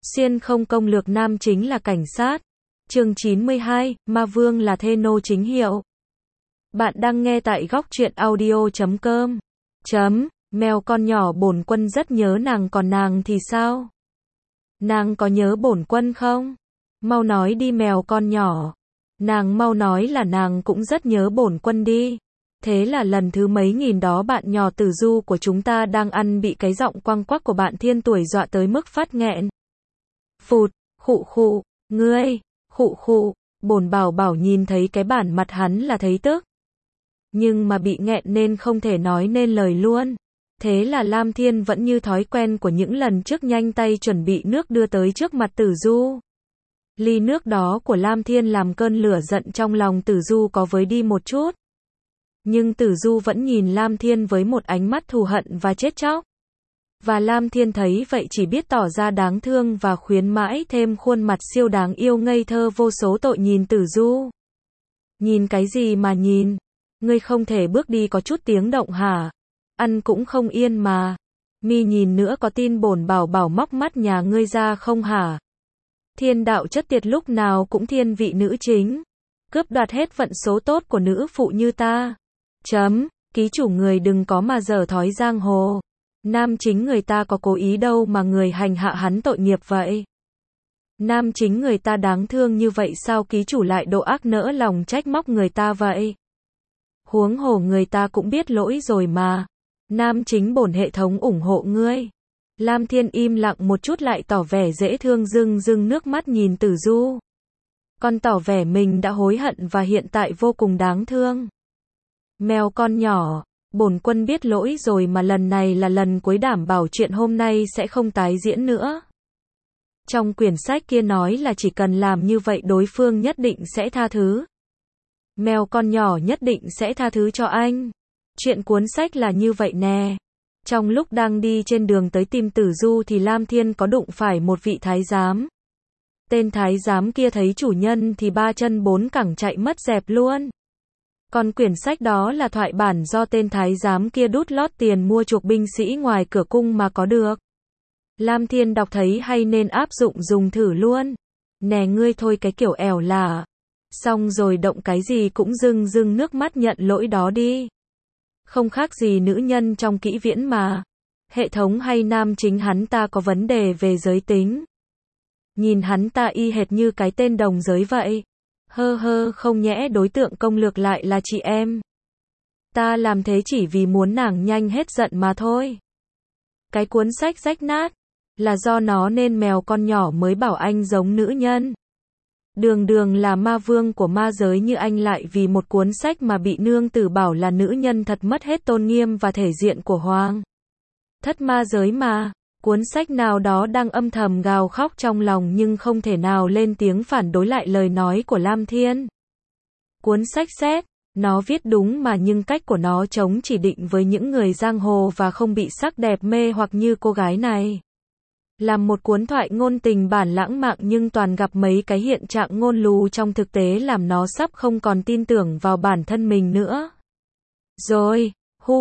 Xuyên không công lược nam chính là cảnh sát. Chương 92, Ma Vương là thê nô chính hiệu. Bạn đang nghe tại góc truyện audio.com. Mèo con nhỏ bổn quân rất nhớ nàng, còn nàng thì sao? Nàng có nhớ bổn quân không? Mau nói đi mèo con nhỏ. Nàng mau nói là nàng cũng rất nhớ bổn quân đi. Thế là lần thứ mấy nghìn đó bạn nhỏ Tử Du của chúng ta đang ăn bị cái giọng quăng quắc của bạn Thiên Tuổi dọa tới mức phát nghẹn. Phụt, khụ khụ, ngươi, khụ khụ, bổn bảo bảo nhìn thấy cái bản mặt hắn là thấy tức. Nhưng mà bị nghẹn nên không thể nói nên lời luôn. Thế là Lam Thiên vẫn như thói quen của những lần trước nhanh tay chuẩn bị nước đưa tới trước mặt Tử Du. Ly nước đó của Lam Thiên làm cơn lửa giận trong lòng Tử Du có với đi một chút. Nhưng Tử Du vẫn nhìn Lam Thiên với một ánh mắt thù hận và chết chóc. Và Lam Thiên thấy vậy chỉ biết tỏ ra đáng thương và khuyến mãi thêm khuôn mặt siêu đáng yêu ngây thơ vô số tội nhìn Tử Du. Nhìn cái gì mà nhìn? Ngươi không thể bước đi có chút tiếng động hả? Ăn cũng không yên mà. Mi nhìn nữa có tin bổn bảo bảo móc mắt nhà ngươi ra không hả? Thiên đạo chất tiệt lúc nào cũng thiên vị nữ chính. Cướp đoạt hết vận số tốt của nữ phụ như ta. Ký chủ người đừng có mà dở thói giang hồ. Nam chính người ta có cố ý đâu mà người hành hạ hắn tội nghiệp vậy. Nam chính người ta đáng thương như vậy sao ký chủ lại độ ác nỡ lòng trách móc người ta vậy? Huống hồ người ta cũng biết lỗi rồi mà. Nam chính bổn hệ thống ủng hộ ngươi. Lam Thiên im lặng một chút lại tỏ vẻ dễ thương rưng rưng nước mắt nhìn Tử Du. Con tỏ vẻ mình đã hối hận và hiện tại vô cùng đáng thương. Mèo con nhỏ, bổn quân biết lỗi rồi mà lần này là lần cuối đảm bảo chuyện hôm nay sẽ không tái diễn nữa. Trong quyển sách kia nói là chỉ cần làm như vậy đối phương nhất định sẽ tha thứ. Mèo con nhỏ nhất định sẽ tha thứ cho anh. Chuyện cuốn sách là như vậy nè. Trong lúc đang đi trên đường tới tìm Tử Du thì Lam Thiên có đụng phải một vị thái giám. Tên thái giám kia thấy chủ nhân thì ba chân bốn cẳng chạy mất dẹp luôn. Còn quyển sách đó là thoại bản do tên thái giám kia đút lót tiền mua chuộc binh sĩ ngoài cửa cung mà có được. Lam Thiên đọc thấy hay nên áp dụng dùng thử luôn. Nè ngươi thôi cái kiểu ẻo lả. Xong rồi động cái gì cũng rưng rưng nước mắt nhận lỗi đó đi. Không khác gì nữ nhân trong kỹ viễn mà. Hệ thống hay nam chính hắn ta có vấn đề về giới tính. Nhìn hắn ta y hệt như cái tên đồng giới vậy. Không nhẽ đối tượng công lược lại là chị em. Ta làm thế chỉ vì muốn nàng nhanh hết giận mà thôi. Cái cuốn sách rách nát. Là do nó nên mèo con nhỏ mới bảo anh giống nữ nhân. Đường đường là ma vương của ma giới như anh lại vì một cuốn sách mà bị nương tử bảo là nữ nhân thật mất hết tôn nghiêm và thể diện của hoàng thất ma giới mà. Cuốn sách nào đó đang âm thầm gào khóc trong lòng nhưng không thể nào lên tiếng phản đối lại lời nói của Lam Thiên. Cuốn sách xét, nó viết đúng mà nhưng cách của nó chống chỉ định với những người giang hồ và không bị sắc đẹp mê hoặc như cô gái này. Làm một cuốn thoại ngôn tình bản lãng mạn nhưng toàn gặp mấy cái hiện trạng ngôn lù trong thực tế làm nó sắp không còn tin tưởng vào bản thân mình nữa. Rồi,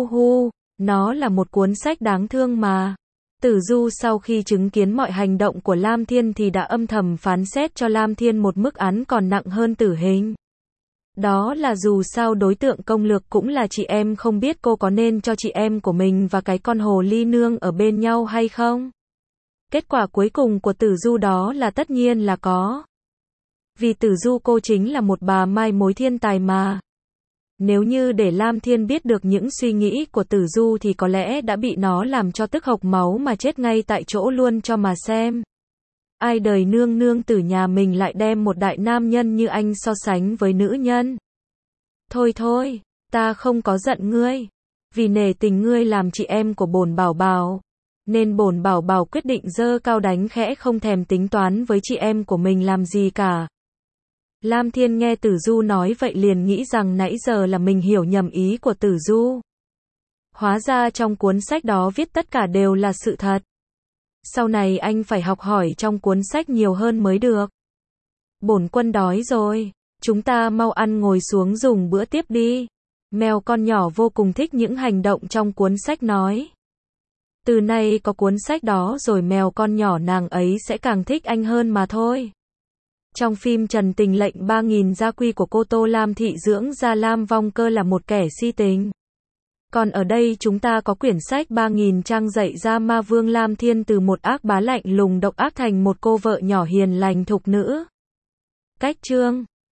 nó là một cuốn sách đáng thương mà. Tử Du sau khi chứng kiến mọi hành động của Lam Thiên thì đã âm thầm phán xét cho Lam Thiên một mức án còn nặng hơn tử hình. Đó là dù sao đối tượng công lược cũng là chị em, không biết cô có nên cho chị em của mình và cái con hồ ly nương ở bên nhau hay không? Kết quả cuối cùng của Tử Du đó là tất nhiên là có. Vì Tử Du cô chính là một bà mai mối thiên tài mà. Nếu như để Lam Thiên biết được những suy nghĩ của Tử Du thì có lẽ đã bị nó làm cho tức hộc máu mà chết ngay tại chỗ luôn cho mà xem. Ai đời nương tử nhà mình lại đem một đại nam nhân như anh so sánh với nữ nhân. Thôi, ta không có giận ngươi. Vì nể tình ngươi làm chị em của bổn bảo bảo. Nên bổn bảo bảo quyết định giơ cao đánh khẽ không thèm tính toán với chị em của mình làm gì cả. Lam Thiên nghe Tử Du nói vậy liền nghĩ rằng nãy giờ là mình hiểu nhầm ý của Tử Du. Hóa ra trong cuốn sách đó viết tất cả đều là sự thật. Sau này anh phải học hỏi trong cuốn sách nhiều hơn mới được. Bổn quân đói rồi, chúng ta mau ăn ngồi xuống dùng bữa tiếp đi. Mèo con nhỏ vô cùng thích những hành động trong cuốn sách nói. Từ nay có cuốn sách đó rồi mèo con nhỏ nàng ấy sẽ càng thích anh hơn mà thôi. Trong phim Trần Tình lệnh 3000 gia quy của cô Tô Lam Thị dưỡng ra Lam Vong Cơ là một kẻ si tình. Còn ở đây chúng ta có quyển sách 3000 trang dạy ra ma vương Lam Thiên từ một ác bá lạnh lùng độc ác thành một cô vợ nhỏ hiền lành thục nữ. Cách chương